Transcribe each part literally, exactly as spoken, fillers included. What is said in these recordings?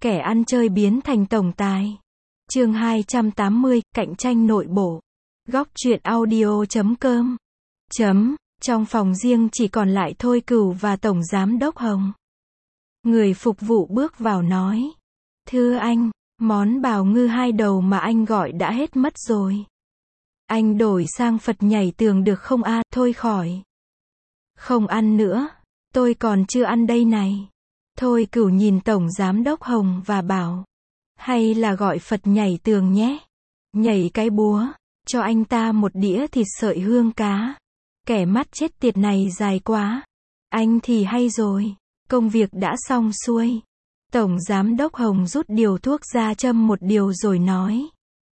Kẻ ăn chơi biến thành tổng tài. Chương hai trăm tám mươi, cạnh tranh nội bộ. Góc truyện audio chấm com. Chấm, trong phòng riêng chỉ còn lại Thôi Cửu và Tổng Giám Đốc Hồng. Người phục vụ bước vào nói. Thưa anh, món bào ngư hai đầu mà anh gọi đã hết mất rồi. Anh đổi sang Phật nhảy tường được không a? À, thôi khỏi. Không ăn nữa, tôi còn chưa ăn đây này. Thôi Cửu nhìn Tổng Giám Đốc Hồng và bảo. Hay là gọi Phật nhảy tường nhé. Nhảy cái búa, cho anh ta một đĩa thịt sợi hương cá. Kẻ mắt chết tiệt này dài quá. Anh thì hay rồi, công việc đã xong xuôi. Tổng Giám Đốc Hồng rút điều thuốc ra châm một điều rồi nói.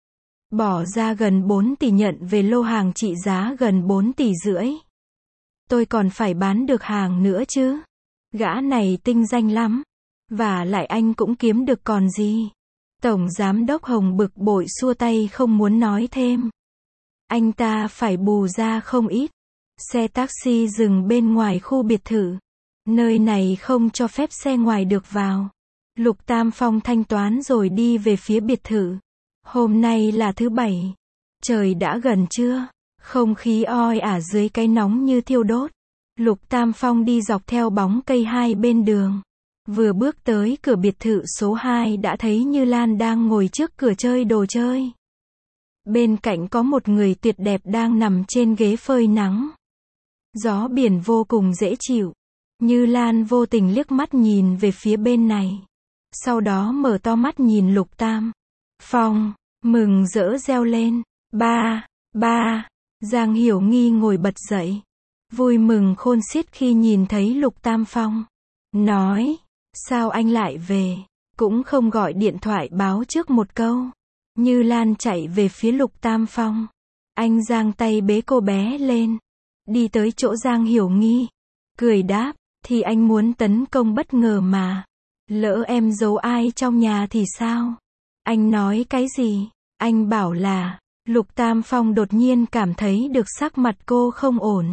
Bỏ ra gần bốn tỷ nhận về lô hàng trị giá gần bốn tỷ rưỡi. Tôi còn phải bán được hàng nữa chứ. Gã này tinh danh lắm. Và lại anh cũng kiếm được còn gì. Tổng Giám Đốc Hồng bực bội xua tay không muốn nói thêm. Anh ta phải bù ra không ít. Xe taxi dừng bên ngoài khu biệt thự. Nơi này không cho phép xe ngoài được vào. Lục Tam Phong thanh toán rồi đi về phía biệt thự. Hôm nay là thứ bảy. Trời đã gần trưa. Không khí oi ả dưới cái nóng như thiêu đốt. Lục Tam Phong đi dọc theo bóng cây hai bên đường. Vừa bước tới cửa biệt thự số hai đã thấy Như Lan đang ngồi trước cửa chơi đồ chơi. Bên cạnh có một người tuyệt đẹp đang nằm trên ghế phơi nắng. Gió biển vô cùng dễ chịu. Như Lan vô tình liếc mắt nhìn về phía bên này. Sau đó mở to mắt nhìn Lục Tam Phong, mừng rỡ reo lên. Ba, ba, Giang Hiểu Nghi ngồi bật dậy. Vui mừng khôn xiết khi nhìn thấy Lục Tam Phong. Nói, sao anh lại về, cũng không gọi điện thoại báo trước một câu. Như Lan chạy về phía Lục Tam Phong. Anh giang tay bế cô bé lên. Đi tới chỗ Giang Hiểu Nghi. Cười đáp, thì anh muốn tấn công bất ngờ mà. Lỡ em giấu ai trong nhà thì sao? Anh nói cái gì? Anh bảo là, Lục Tam Phong đột nhiên cảm thấy được sắc mặt cô không ổn.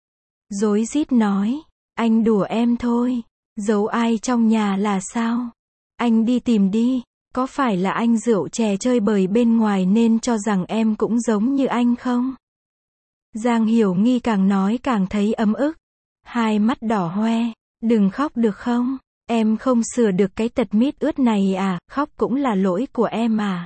Rối rít nói, anh đùa em thôi. Giấu ai trong nhà là sao? Anh đi tìm đi. Có phải là anh rượu chè chơi bời bên ngoài nên cho rằng em cũng giống như anh không? Giang Hiểu Nghi càng nói càng thấy ấm ức. Hai mắt đỏ hoe. Đừng khóc được không? Em không sửa được cái tật mít ướt này à? Khóc cũng là lỗi của em à?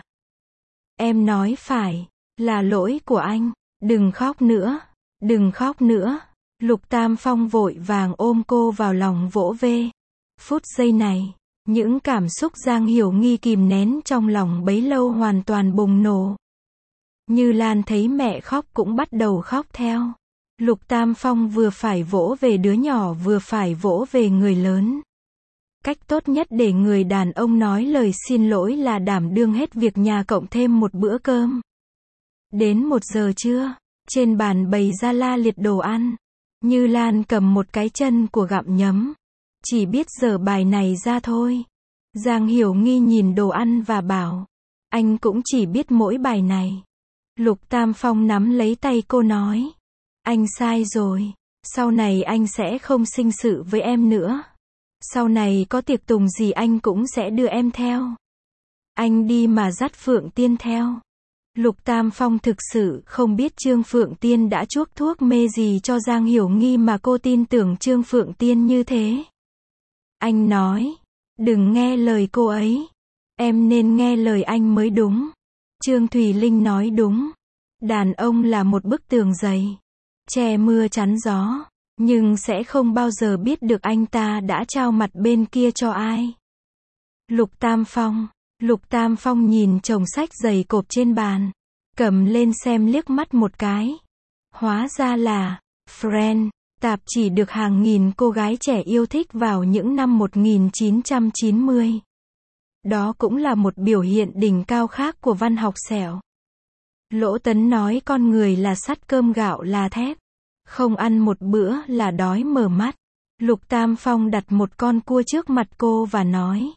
Em nói phải. Là lỗi của anh. Đừng khóc nữa. Đừng khóc nữa. Lục Tam Phong vội vàng ôm cô vào lòng vỗ về. Phút giây này, những cảm xúc Giang Hiểu Nghi kìm nén trong lòng bấy lâu hoàn toàn bùng nổ. Như Lan thấy mẹ khóc cũng bắt đầu khóc theo. Lục Tam Phong vừa phải vỗ về đứa nhỏ vừa phải vỗ về người lớn. Cách tốt nhất để người đàn ông nói lời xin lỗi là đảm đương hết việc nhà cộng thêm một bữa cơm. Đến một giờ trưa, trên bàn bày ra la liệt đồ ăn. Như Lan cầm một cái chân của gặm nhấm. Chỉ biết dở bài này ra thôi. Giang Hiểu Nghi nhìn đồ ăn và bảo. Anh cũng chỉ biết mỗi bài này. Lục Tam Phong nắm lấy tay cô nói. Anh sai rồi. Sau này anh sẽ không sinh sự với em nữa. Sau này có tiệc tùng gì anh cũng sẽ đưa em theo. Anh đi mà dắt Phượng Tiên theo. Lục Tam Phong thực sự không biết Trương Phượng Tiên đã chuốc thuốc mê gì cho Giang Hiểu Nghi mà cô tin tưởng Trương Phượng Tiên như thế. Anh nói, đừng nghe lời cô ấy. Em nên nghe lời anh mới đúng. Trương Thùy Linh nói đúng. Đàn ông là một bức tường dày. Che mưa chắn gió. Nhưng sẽ không bao giờ biết được anh ta đã trao mặt bên kia cho ai. Lục Tam Phong. Lục Tam Phong nhìn chồng sách dày cộp trên bàn. Cầm lên xem liếc mắt một cái. Hóa ra là Friend, tạp chỉ được hàng nghìn cô gái trẻ yêu thích vào những năm một nghìn chín trăm chín mươi. Đó cũng là một biểu hiện đỉnh cao khác của văn học xẻo. Lỗ Tấn nói con người là sắt cơm gạo là thép. Không ăn một bữa là đói mở mắt. Lục Tam Phong đặt một con cua trước mặt cô và nói.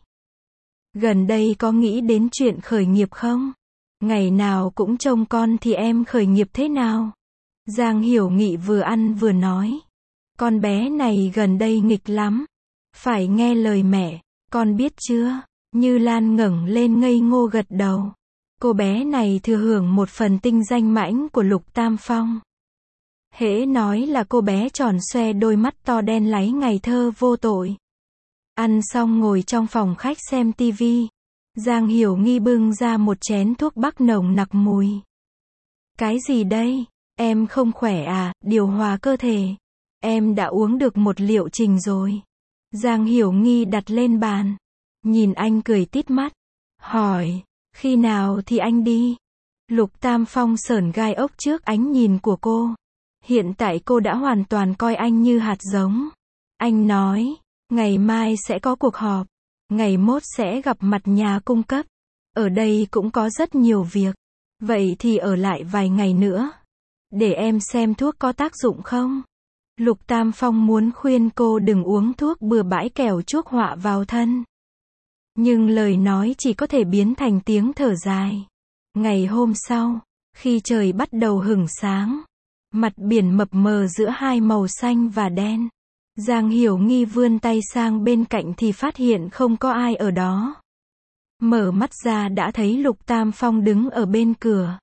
Gần đây có nghĩ đến chuyện khởi nghiệp không? Ngày nào cũng trông con thì em khởi nghiệp thế nào? Giang Hiểu Nghị vừa ăn vừa nói. Con bé này gần đây nghịch lắm. Phải nghe lời mẹ, con biết chưa? Như Lan ngẩng lên ngây ngô gật đầu. Cô bé này thừa hưởng một phần tinh danh mãnh của Lục Tam Phong. Hễ nói là cô bé tròn xoe đôi mắt to đen láy ngày thơ vô tội. Ăn xong ngồi trong phòng khách xem tivi. Giang Hiểu Nghi bưng ra một chén thuốc bắc nồng nặc mùi. Cái gì đây? Em không khỏe à, điều hòa cơ thể. Em đã uống được một liệu trình rồi. Giang Hiểu Nghi đặt lên bàn. Nhìn anh cười tít mắt. Hỏi, khi nào thì anh đi? Lục Tam Phong sởn gai ốc trước ánh nhìn của cô. Hiện tại cô đã hoàn toàn coi anh như hạt giống. Anh nói, ngày mai sẽ có cuộc họp. Ngày mốt sẽ gặp mặt nhà cung cấp. Ở đây cũng có rất nhiều việc. Vậy thì ở lại vài ngày nữa. Để em xem thuốc có tác dụng không? Lục Tam Phong muốn khuyên cô đừng uống thuốc bừa bãi kẻo chuốc họa vào thân. Nhưng lời nói chỉ có thể biến thành tiếng thở dài. Ngày hôm sau, khi trời bắt đầu hửng sáng, mặt biển mập mờ giữa hai màu xanh và đen. Giang Hiểu Nghi vươn tay sang bên cạnh thì phát hiện không có ai ở đó. Mở mắt ra đã thấy Lục Tam Phong đứng ở bên cửa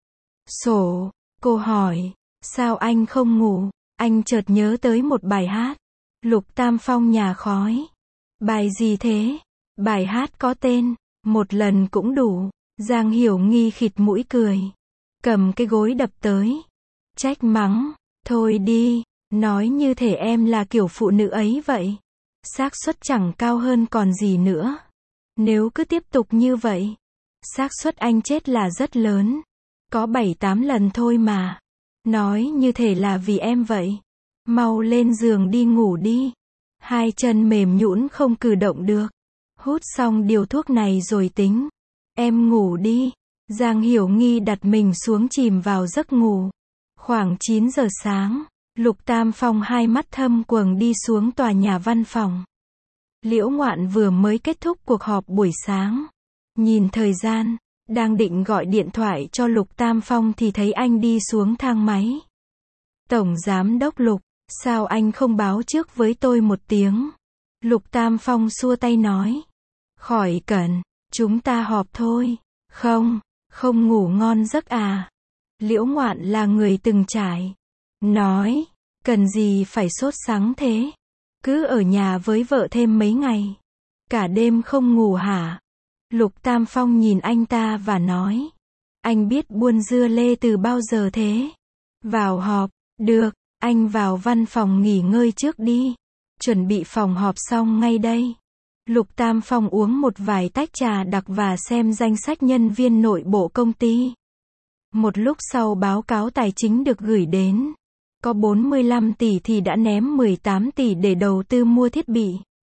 sổ. Cô hỏi, sao anh không ngủ? Anh chợt nhớ tới một bài hát. Lục Tam Phong nhả khói. Bài gì thế? Bài hát có tên, một lần cũng đủ. Giang Hiểu Nghi khịt mũi cười. Cầm cái gối đập tới. Trách mắng, thôi đi, nói như thể em là kiểu phụ nữ ấy vậy. Xác suất chẳng cao hơn còn gì nữa. Nếu cứ tiếp tục như vậy, xác suất anh chết là rất lớn. Có bảy tám lần thôi mà. Nói như thể là vì em vậy. Mau lên giường đi ngủ đi. Hai chân mềm nhũn không cử động được. Hút xong điều thuốc này rồi tính. Em ngủ đi. Giang Hiểu Nghi đặt mình xuống chìm vào giấc ngủ. Khoảng chín giờ sáng, Lục Tam Phong hai mắt thâm quầng đi xuống tòa nhà văn phòng. Liễu Ngoạn vừa mới kết thúc cuộc họp buổi sáng. Nhìn thời gian, đang định gọi điện thoại cho Lục Tam Phong thì thấy anh đi xuống thang máy. Tổng Giám đốc Lục, sao anh không báo trước với tôi một tiếng? Lục Tam Phong xua tay nói. Khỏi cần, chúng ta họp thôi. Không, không ngủ ngon giấc à? Liễu Ngoạn là người từng trải. Nói, cần gì phải sốt sắng thế? Cứ ở nhà với vợ thêm mấy ngày. Cả đêm không ngủ hả? Lục Tam Phong nhìn anh ta và nói. Anh biết buôn dưa lê từ bao giờ thế? Vào họp, được, anh vào văn phòng nghỉ ngơi trước đi. Chuẩn bị phòng họp xong ngay đây. Lục Tam Phong uống một vài tách trà đặc và xem danh sách nhân viên nội bộ công ty. Một lúc sau báo cáo tài chính được gửi đến. Có bốn mươi lăm tỷ thì đã ném mười tám tỷ để đầu tư mua thiết bị.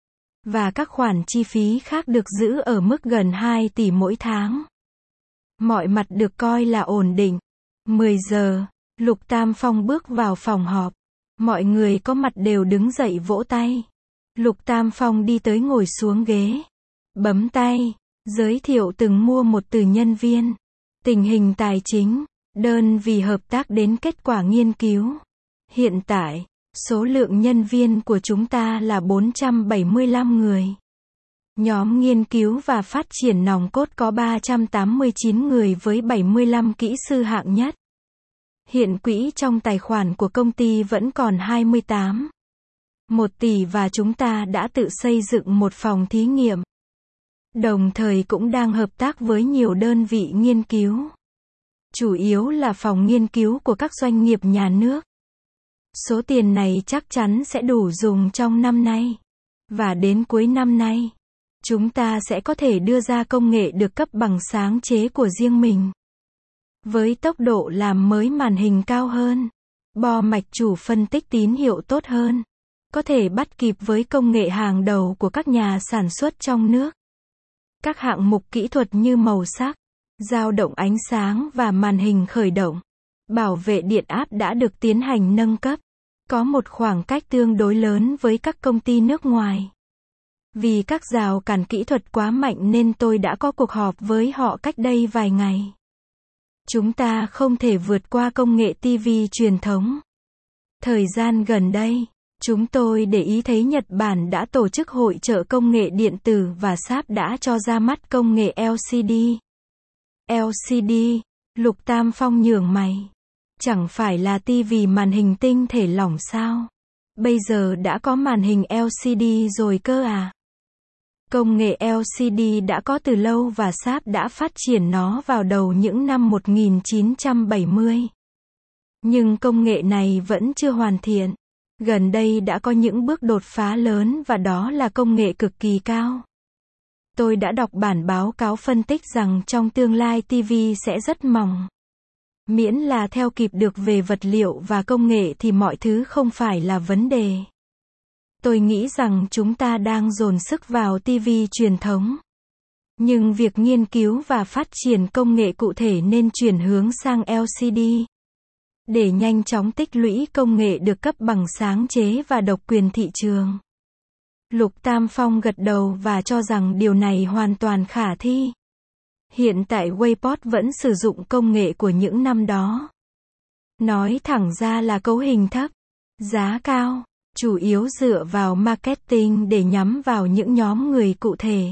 Và các khoản chi phí khác được giữ ở mức gần hai tỷ mỗi tháng. Mọi mặt được coi là ổn định. mười giờ, Lục Tam Phong bước vào phòng họp. Mọi người có mặt đều đứng dậy vỗ tay. Lục Tam Phong đi tới ngồi xuống ghế. Bấm tay, giới thiệu từng mua một từ nhân viên. Tình hình tài chính, đơn vì hợp tác đến kết quả nghiên cứu. Hiện tại, số lượng nhân viên của chúng ta là bốn trăm bảy mươi lăm người. Nhóm nghiên cứu và phát triển nòng cốt có ba trăm tám mươi chín người với bảy mươi lăm kỹ sư hạng nhất. Hiện quỹ trong tài khoản của công ty vẫn còn hai mươi tám. một tỷ và chúng ta đã tự xây dựng một phòng thí nghiệm. Đồng thời cũng đang hợp tác với nhiều đơn vị nghiên cứu. Chủ yếu là phòng nghiên cứu của các doanh nghiệp nhà nước. Số tiền này chắc chắn sẽ đủ dùng trong năm nay. Và đến cuối năm nay, chúng ta sẽ có thể đưa ra công nghệ được cấp bằng sáng chế của riêng mình. Với tốc độ làm mới màn hình cao hơn, bo mạch chủ phân tích tín hiệu tốt hơn, có thể bắt kịp với công nghệ hàng đầu của các nhà sản xuất trong nước. Các hạng mục kỹ thuật như màu sắc, dao động ánh sáng và màn hình khởi động, bảo vệ điện áp đã được tiến hành nâng cấp. Có một khoảng cách tương đối lớn với các công ty nước ngoài. Vì các rào cản kỹ thuật quá mạnh nên tôi đã có cuộc họp với họ cách đây vài ngày. Chúng ta không thể vượt qua công nghệ ti vi truyền thống. Thời gian gần đây, Chúng tôi để ý thấy Nhật Bản đã tổ chức hội chợ công nghệ điện tử và Sharp đã cho ra mắt công nghệ L C D. L C D, Lục Tam Phong nhướng mày. Chẳng phải là tivi màn hình tinh thể lỏng sao? Bây giờ đã có màn hình L C D rồi cơ à? Công nghệ L C D đã có từ lâu và Sharp đã phát triển nó vào đầu những năm một nghìn chín trăm bảy mươi. Nhưng công nghệ này vẫn chưa hoàn thiện. Gần đây đã có những bước đột phá lớn và đó là công nghệ cực kỳ cao. Tôi đã đọc bản báo cáo phân tích rằng trong tương lai ti vi sẽ rất mỏng. Miễn là theo kịp được về vật liệu và công nghệ thì mọi thứ không phải là vấn đề. Tôi nghĩ rằng chúng ta đang dồn sức vào ti vi truyền thống. Nhưng việc nghiên cứu và phát triển công nghệ cụ thể nên chuyển hướng sang L C D. Để nhanh chóng tích lũy công nghệ được cấp bằng sáng chế và độc quyền thị trường. Lục Tam Phong gật đầu và cho rằng điều này hoàn toàn khả thi. Hiện tại Wayport vẫn sử dụng công nghệ của những năm đó. Nói thẳng ra là cấu hình thấp, giá cao, chủ yếu dựa vào marketing để nhắm vào những nhóm người cụ thể.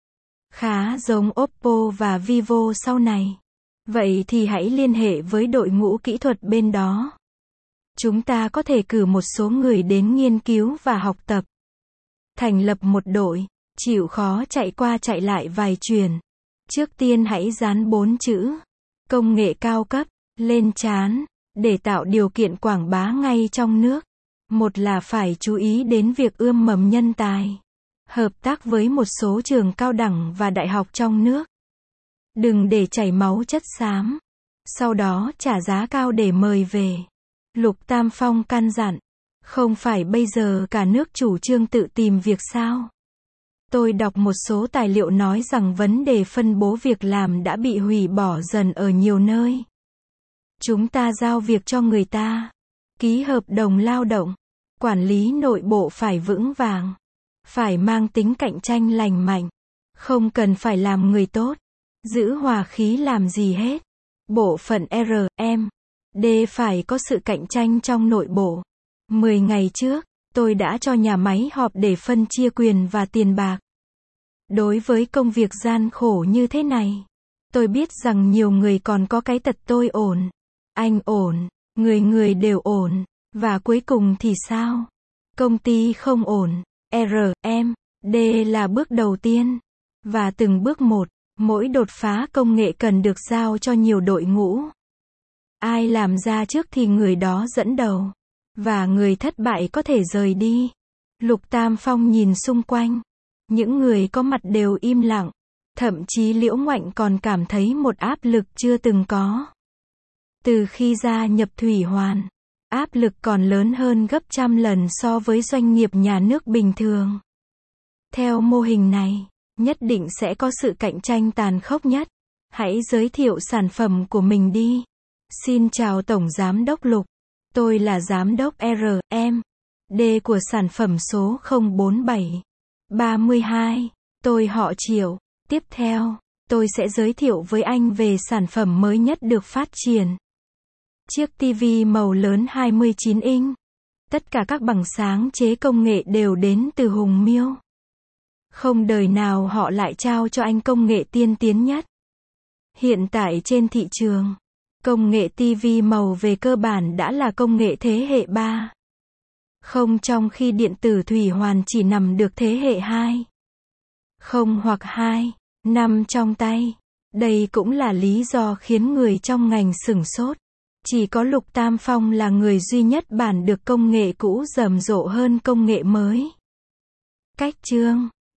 Khá giống Oppo và Vivo sau này. Vậy thì hãy liên hệ với đội ngũ kỹ thuật bên đó. Chúng ta có thể cử một số người đến nghiên cứu và học tập. Thành lập một đội, chịu khó chạy qua chạy lại vài chuyển. Trước tiên hãy dán bốn chữ công nghệ cao cấp lên trán để tạo điều kiện quảng bá ngay trong nước. Một là phải chú ý đến việc ươm mầm nhân tài. Hợp tác với một số trường cao đẳng và đại học trong nước. Đừng để chảy máu chất xám. Sau đó trả giá cao để mời về. Lục Tam Phong căn dặn. Không phải bây giờ cả nước chủ trương tự tìm việc sao? Tôi đọc một số tài liệu nói rằng vấn đề phân bố việc làm đã bị hủy bỏ dần ở nhiều nơi. Chúng ta giao việc cho người ta. Ký hợp đồng lao động. Quản lý nội bộ phải vững vàng. Phải mang tính cạnh tranh lành mạnh. Không cần phải làm người tốt. Giữ hòa khí làm gì hết. Bộ phận R, M, D phải có sự cạnh tranh trong nội bộ. Mười ngày trước, tôi đã cho nhà máy họp để phân chia quyền và tiền bạc. Đối với công việc gian khổ như thế này, tôi biết rằng nhiều người còn có cái tật tôi ổn. Anh ổn, người người đều ổn. Và cuối cùng thì sao? Công ty không ổn. R, M, D là bước đầu tiên. Và từng bước một, mỗi đột phá công nghệ cần được giao cho nhiều đội ngũ. Ai làm ra trước thì người đó dẫn đầu. Và người thất bại có thể rời đi. Lục Tam Phong nhìn xung quanh. Những người có mặt đều im lặng. Thậm chí Liễu Ngoạnh còn cảm thấy một áp lực chưa từng có. Từ khi gia nhập Thủy Hoàn, áp lực còn lớn hơn gấp trăm lần so với doanh nghiệp nhà nước bình thường. Theo mô hình này, nhất định sẽ có sự cạnh tranh tàn khốc nhất. Hãy giới thiệu sản phẩm của mình đi. Xin chào Tổng Giám đốc Lục. Tôi là Giám đốc R, M, D của sản phẩm số không bốn bảy ba hai. Tôi họ Triệu. Tiếp theo, tôi sẽ giới thiệu với anh về sản phẩm mới nhất được phát triển. Chiếc tivi màu lớn hai mươi chín inch. Tất cả các bằng sáng chế công nghệ đều đến từ Hùng Miêu. Không đời nào họ lại trao cho anh công nghệ tiên tiến nhất. Hiện tại trên thị trường, công nghệ tivi màu về cơ bản đã là công nghệ thế hệ ba. Không, trong khi điện tử Thủy Hoàn chỉ nằm được thế hệ hai. Không hoặc hai, năm trong tay. Đây cũng là lý do khiến người trong ngành sửng sốt. Chỉ có Lục Tam Phong là người duy nhất bản được công nghệ cũ rầm rộ hơn công nghệ mới. Cách chương